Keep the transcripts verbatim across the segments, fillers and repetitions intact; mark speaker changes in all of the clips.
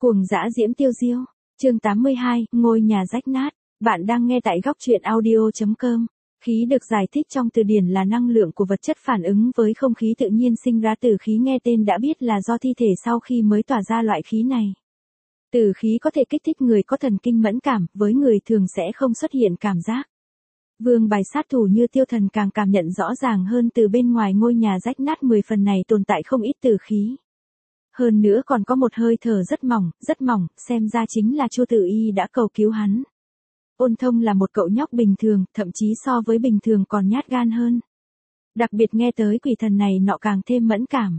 Speaker 1: Cuồng dã diễm tiêu diêu. Chương tám mươi hai, ngôi nhà rách nát. Bạn đang nghe tại góc truyện audio chấm com. Khí được giải thích trong từ điển là năng lượng của vật chất phản ứng với không khí tự nhiên sinh ra từ khí, nghe tên đã biết là do thi thể sau khi mới tỏa ra loại khí này. Từ khí có thể kích thích người có thần kinh mẫn cảm, với người thường sẽ không xuất hiện cảm giác. Vương bài sát thủ như Tiêu Thần càng cảm nhận rõ ràng hơn từ bên ngoài ngôi nhà rách nát mười phần này tồn tại không ít từ khí. Hơn nữa còn có một hơi thở rất mỏng, rất mỏng, xem ra chính là Chu Tử Y đã cầu cứu hắn. Ôn Thông là một cậu nhóc bình thường, thậm chí so với bình thường còn nhát gan hơn. Đặc biệt nghe tới quỷ thần này nọ càng thêm mẫn cảm.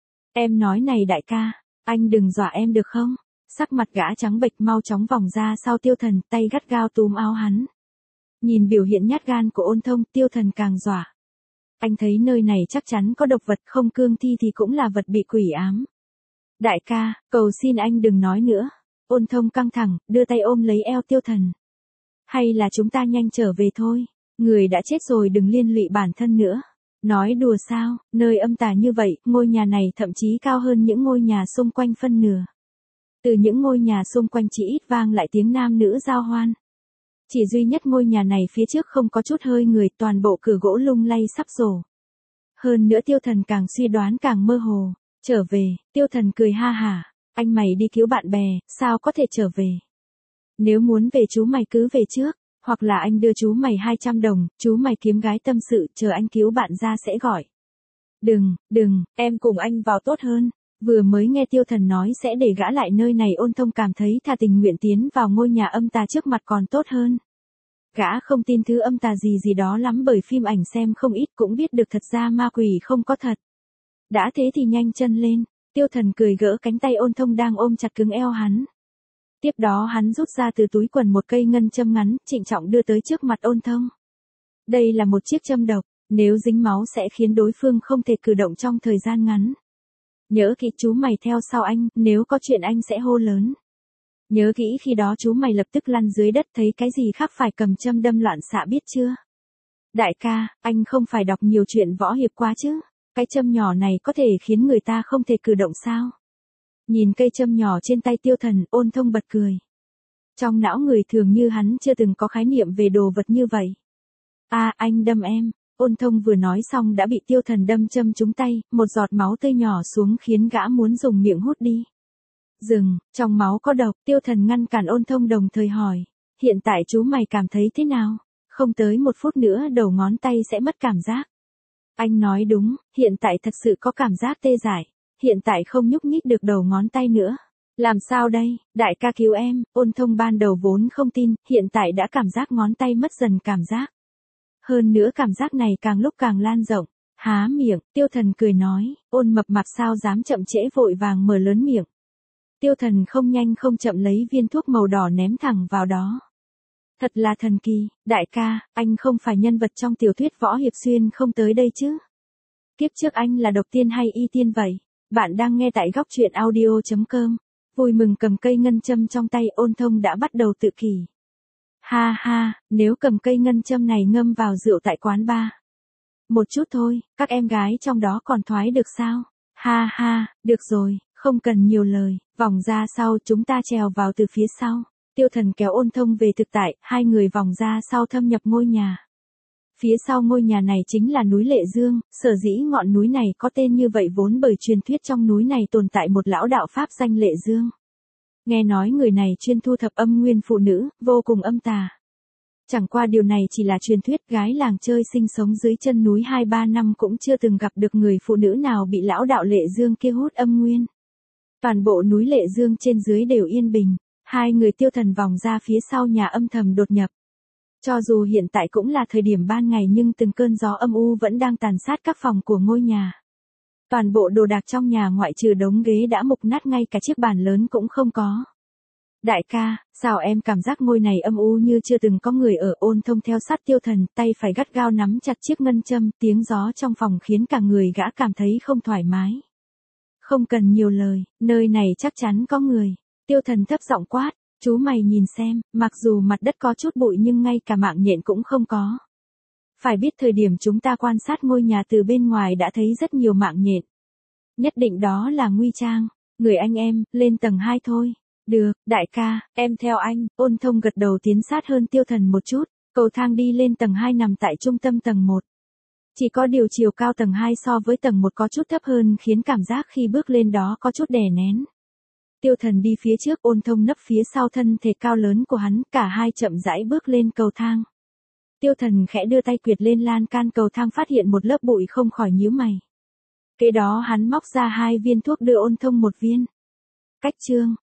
Speaker 1: Em nói này đại ca, anh đừng dọa em được không? Sắc mặt gã trắng bệch mau chóng vòng ra sau Tiêu Thần, tay gắt gao túm áo hắn. Nhìn biểu hiện nhát gan của Ôn Thông, Tiêu Thần càng dọa. Anh thấy nơi này chắc chắn có độc vật, không cương thi thì cũng là vật bị quỷ ám. Đại ca, cầu xin anh đừng nói nữa. Ôn Thông căng thẳng, đưa tay ôm lấy eo Tiêu Thần. Hay là chúng ta nhanh trở về thôi, người đã chết rồi đừng liên lụy bản thân nữa. Nói đùa sao, nơi âm tà như vậy, ngôi nhà này thậm chí cao hơn những ngôi nhà xung quanh phân nửa. Từ những ngôi nhà xung quanh chỉ ít vang lại tiếng nam nữ giao hoan. Chỉ duy nhất ngôi nhà này phía trước không có chút hơi người, toàn bộ cửa gỗ lung lay sắp đổ. Hơn nữa Tiêu Thần càng suy đoán càng mơ hồ. Trở về, Tiêu Thần cười ha hả, anh mày đi cứu bạn bè, sao có thể trở về. Nếu muốn về chú mày cứ về trước, hoặc là anh đưa chú mày hai trăm đồng, chú mày kiếm gái tâm sự, chờ anh cứu bạn ra sẽ gọi. Đừng, đừng, em cùng anh vào tốt hơn. Vừa mới nghe Tiêu Thần nói sẽ để gã lại nơi này, Ôn Thông cảm thấy thà tình nguyện tiến vào ngôi nhà âm tà trước mặt còn tốt hơn. Gã không tin thứ âm tà gì gì đó lắm, bởi phim ảnh xem không ít cũng biết được thật ra ma quỷ không có thật. Đã thế thì nhanh chân lên. Tiêu Thần cười gỡ cánh tay Ôn Thông đang ôm chặt cứng eo hắn. Tiếp đó hắn rút ra từ túi quần một cây ngân châm ngắn, trịnh trọng đưa tới trước mặt Ôn Thông. Đây là một chiếc châm độc, nếu dính máu sẽ khiến đối phương không thể cử động trong thời gian ngắn. Nhớ kỹ chú mày theo sau anh, nếu có chuyện anh sẽ hô lớn. Nhớ kỹ khi đó chú mày lập tức lăn dưới đất, thấy cái gì khác phải cầm châm đâm loạn xạ biết chưa? Đại ca, anh không phải đọc nhiều chuyện võ hiệp quá chứ? Cái châm nhỏ này có thể khiến người ta không thể cử động sao? Nhìn cây châm nhỏ trên tay Tiêu Thần, Ôn Thông bật cười. Trong não người thường như hắn chưa từng có khái niệm về đồ vật như vậy. À, anh đâm em. Ôn Thông vừa nói xong đã bị Tiêu Thần đâm châm trúng tay, một giọt máu tươi nhỏ xuống khiến gã muốn dùng miệng hút đi. Dừng, trong máu có độc. Tiêu Thần ngăn cản Ôn Thông đồng thời hỏi. Hiện tại chú mày cảm thấy thế nào? Không tới một phút nữa đầu ngón tay sẽ mất cảm giác. Anh nói đúng, hiện tại thật sự có cảm giác tê dại. Hiện tại không nhúc nhích được đầu ngón tay nữa. Làm sao đây, đại ca cứu em. Ôn Thông ban đầu vốn không tin, hiện tại đã cảm giác ngón tay mất dần cảm giác. Hơn nữa cảm giác này càng lúc càng lan rộng. Há miệng, Tiêu Thần cười nói, Ôn mập mạp sao dám chậm trễ, vội vàng mở lớn miệng. Tiêu Thần không nhanh không chậm lấy viên thuốc màu đỏ ném thẳng vào đó. Thật là thần kỳ, đại ca, anh không phải nhân vật trong tiểu thuyết võ hiệp xuyên không tới đây chứ? Kiếp trước anh là độc tiên hay y tiên vậy? Bạn đang nghe tại góc truyện audio chấm com. Vui mừng cầm cây ngân châm trong tay, Ôn Thông đã bắt đầu tự kỷ. Ha ha, nếu cầm cây ngân châm này ngâm vào rượu tại quán bar. Một chút thôi, các em gái trong đó còn thoái được sao? Ha ha, được rồi, không cần nhiều lời, vòng ra sau, chúng ta trèo vào từ phía sau. Tiêu Thần kéo Ôn Thông về thực tại, hai người vòng ra sau thâm nhập ngôi nhà. Phía sau ngôi nhà này chính là núi Lệ Dương, sở dĩ ngọn núi này có tên như vậy vốn bởi truyền thuyết trong núi này tồn tại một lão đạo Pháp danh Lệ Dương. Nghe nói người này chuyên thu thập âm nguyên phụ nữ, vô cùng âm tà. Chẳng qua điều này chỉ là truyền thuyết, gái làng chơi sinh sống dưới chân núi hai ba năm cũng chưa từng gặp được người phụ nữ nào bị lão đạo Lệ Dương kia hút âm nguyên. Toàn bộ núi Lệ Dương trên dưới đều yên bình. Hai người Tiêu Thần vòng ra phía sau nhà âm thầm đột nhập. Cho dù hiện tại cũng là thời điểm ban ngày nhưng từng cơn gió âm u vẫn đang tàn sát các phòng của ngôi nhà. Toàn bộ đồ đạc trong nhà ngoại trừ đống ghế đã mục nát, ngay cả chiếc bàn lớn cũng không có. Đại ca, sao em cảm giác ngôi này âm u như chưa từng có người ở? Ôn Thông theo sát Tiêu Thần, tay phải gắt gao nắm chặt chiếc ngân châm, tiếng gió trong phòng khiến cả người gã cảm thấy không thoải mái. Không cần nhiều lời, nơi này chắc chắn có người. Tiêu Thần thấp giọng quát, chú mày nhìn xem, mặc dù mặt đất có chút bụi nhưng ngay cả mạng nhện cũng không có. Phải biết thời điểm chúng ta quan sát ngôi nhà từ bên ngoài đã thấy rất nhiều mạng nhện. Nhất định đó là nguy trang. Người anh em, lên tầng hai thôi. Được, đại ca, em theo anh. Ôn thông gật đầu tiến sát hơn Tiêu Thần một chút, cầu thang đi lên tầng hai nằm tại trung tâm tầng một. Chỉ có điều chiều cao tầng hai so với tầng một có chút thấp hơn khiến cảm giác khi bước lên đó có chút đè nén. Tiêu Thần đi phía trước, Ôn thông nấp phía sau thân thể cao lớn của hắn, cả hai chậm rãi bước lên cầu thang. Tiêu Thần khẽ đưa tay quệt lên lan can cầu thang, phát hiện một lớp bụi không khỏi nhíu mày. Kế đó hắn móc ra hai viên thuốc đưa Ôn thông một viên. Cách chương